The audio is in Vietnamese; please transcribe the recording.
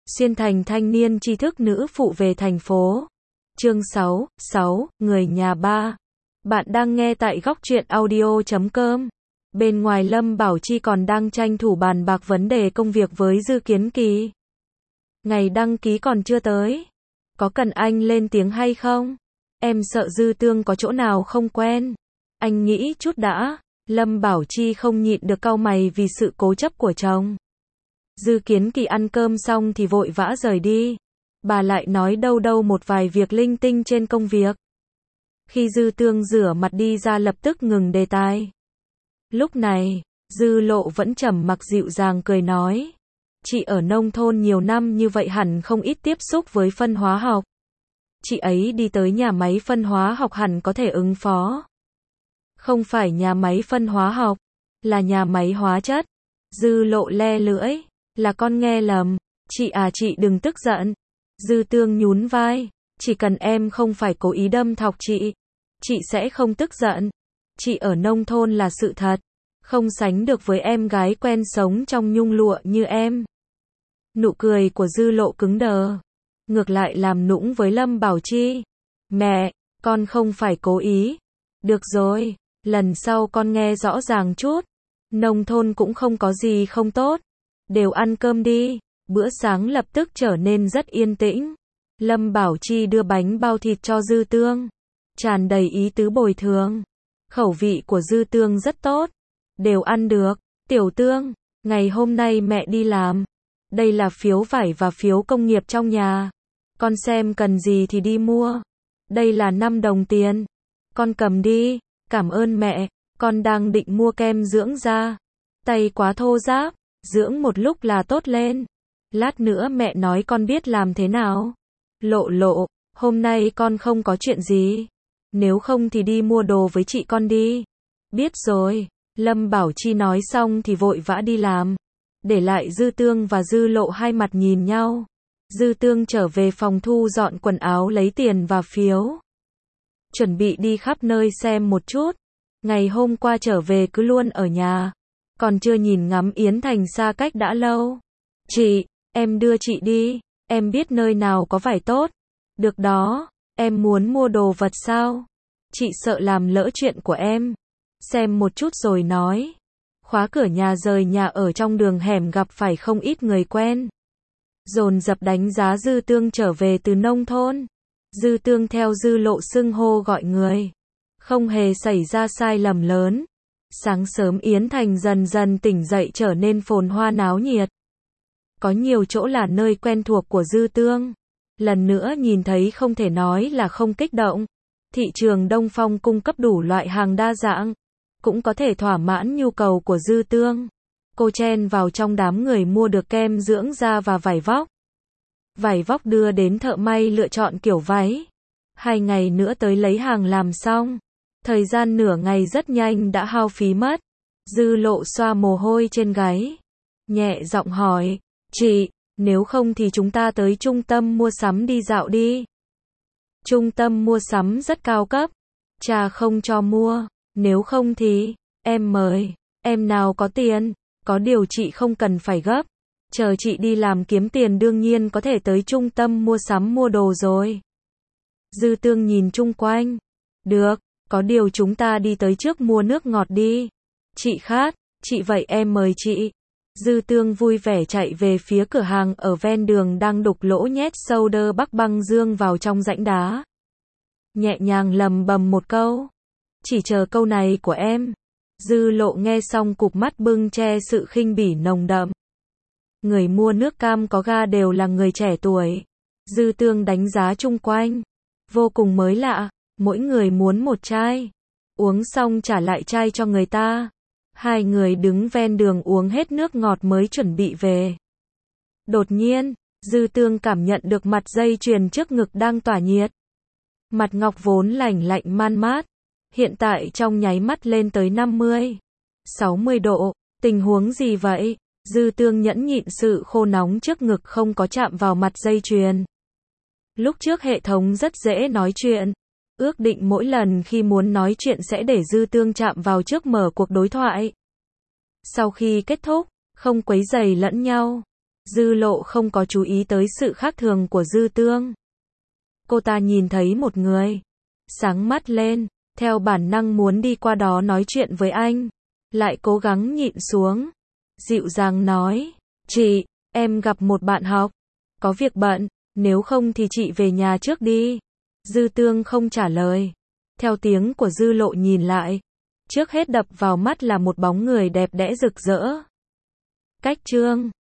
Xuyên thành thanh niên tri thức nữ phụ về thành phố. Chương 6, người nhà ba. Bạn đang nghe tại góc truyện audio.com. Bên ngoài Lâm Bảo Chi còn đang tranh thủ bàn bạc vấn đề công việc với Dư Kiến Kỳ. Ngày đăng ký còn chưa tới. Có cần anh lên tiếng hay không? Em sợ Dư Tương có chỗ nào không quen. Anh nghĩ chút đã. Lâm Bảo Chi không nhịn được cau mày vì sự cố chấp của chồng. Dư Kiến Kỳ ăn cơm xong thì vội vã rời đi. Bà lại nói đâu một vài việc linh tinh trên công việc. Khi Dư Tương rửa mặt đi ra lập tức ngừng đề tài. Lúc này, Dư Lộ vẫn trầm mặc dịu dàng cười nói. Chị ở nông thôn nhiều năm như vậy hẳn không ít tiếp xúc với phân hóa học. Chị ấy đi tới nhà máy phân hóa học hẳn có thể ứng phó. Không phải nhà máy phân hóa học, là nhà máy hóa chất. Dư Lộ le lưỡi. Là con nghe lầm. Chị à, chị đừng tức giận. Dư Tương nhún vai. Chỉ cần em không phải cố ý đâm thọc chị sẽ không tức giận. Chị ở nông thôn là sự thật. Không sánh được với em gái quen sống trong nhung lụa như em. Nụ cười của Dư Lộ cứng đờ. Ngược lại làm nũng với Lâm Bảo Chi. Mẹ, con không phải cố ý. Được rồi, lần sau con nghe rõ ràng chút. Nông thôn cũng không có gì không tốt. Đều ăn cơm đi. Bữa sáng lập tức trở nên rất yên tĩnh. Lâm Bảo Chi đưa bánh bao thịt cho Dư Tương. Tràn đầy ý tứ bồi thường. Khẩu vị của Dư Tương rất tốt. Đều ăn được. Tiểu Tương, ngày hôm nay mẹ đi làm. Đây là phiếu vải và phiếu công nghiệp trong nhà. Con xem cần gì thì đi mua. Đây là 5 đồng tiền. Con cầm đi. Cảm ơn mẹ. Con đang định mua kem dưỡng da. Tay quá thô ráp. Dưỡng một lúc là tốt lên. Lát nữa mẹ nói con biết làm thế nào. Lộ, hôm nay con không có chuyện gì. Nếu không thì đi mua đồ với chị con đi. Biết rồi. Lâm Bảo Chi nói xong thì vội vã đi làm. Để lại Dư Tương và Dư Lộ hai mặt nhìn nhau. Dư Tương trở về phòng thu dọn quần áo lấy tiền và phiếu. Chuẩn bị đi khắp nơi xem một chút. Ngày hôm qua trở về cứ luôn ở nhà. Còn chưa nhìn ngắm Yến Thành xa cách đã lâu. Chị, em đưa chị đi. Em biết nơi nào có vải tốt. Được đó, em muốn mua đồ vật sao? Chị sợ làm lỡ chuyện của em. Xem một chút rồi nói. Khóa cửa nhà rời nhà ở trong đường hẻm gặp phải không ít người quen. Dồn dập đánh giá Dư Tương trở về từ nông thôn. Dư Tương theo Dư Lộ xưng hô gọi người. Không hề xảy ra sai lầm lớn. Sáng sớm Yến Thành dần dần tỉnh dậy trở nên phồn hoa náo nhiệt. Có nhiều chỗ là nơi quen thuộc của Dư Tương. Lần nữa nhìn thấy không thể nói là không kích động. Thị trường Đông Phong cung cấp đủ loại hàng đa dạng. Cũng có thể thỏa mãn nhu cầu của Dư Tương. Cô chen vào trong đám người mua được kem dưỡng da và vải vóc. Vải vóc đưa đến thợ may lựa chọn kiểu váy. 2 ngày nữa tới lấy hàng làm xong. Thời gian nửa ngày rất nhanh đã hao phí mất. Dư Lộ xoa mồ hôi trên gáy. Nhẹ giọng hỏi. Chị, nếu không thì chúng ta tới trung tâm mua sắm đi dạo đi. Trung tâm mua sắm rất cao cấp. Cha không cho mua. Nếu không thì, em mời. Em nào có tiền. Có điều chị không cần phải gấp. Chờ chị đi làm kiếm tiền đương nhiên có thể tới trung tâm mua sắm mua đồ rồi. Dư Tương nhìn chung quanh. Được, có điều chúng ta đi tới trước mua nước ngọt đi. Chị khát, chị vậy em mời chị. Dư Tương vui vẻ chạy về phía cửa hàng ở ven đường đang đục lỗ nhét soda Bắc Băng Dương vào trong rãnh đá. Nhẹ nhàng lầm bầm một câu. Chỉ chờ câu này của em. Dư Lộ nghe xong cụp mắt bưng che sự khinh bỉ nồng đậm. Người mua nước cam có ga đều là người trẻ tuổi. Dư Tương đánh giá chung quanh. Vô cùng mới lạ. Mỗi người muốn một chai. Uống xong trả lại chai cho người ta. Hai người đứng ven đường uống hết nước ngọt mới chuẩn bị về. Đột nhiên, Dư Tương cảm nhận được mặt dây chuyền trước ngực đang tỏa nhiệt. Mặt ngọc vốn lạnh lạnh man mát. Hiện tại trong nháy mắt lên tới 50, 60 độ. Tình huống gì vậy? Dư Tương nhẫn nhịn sự khô nóng trước ngực không có chạm vào mặt dây chuyền. Lúc trước hệ thống rất dễ nói chuyện. Ước định mỗi lần khi muốn nói chuyện sẽ để Dư Tương chạm vào trước mở cuộc đối thoại. Sau khi kết thúc, không quấy rầy lẫn nhau. Dư Lộ không có chú ý tới sự khác thường của Dư Tương. Cô ta nhìn thấy một người, sáng mắt lên, theo bản năng muốn đi qua đó nói chuyện với anh, lại cố gắng nhịn xuống, dịu dàng nói, chị, em gặp một bạn học, có việc bận, nếu không thì chị về nhà trước đi. Dư Tương không trả lời, theo tiếng của Dư Lộ nhìn lại, trước hết đập vào mắt là một bóng người đẹp đẽ rực rỡ. Cách Trương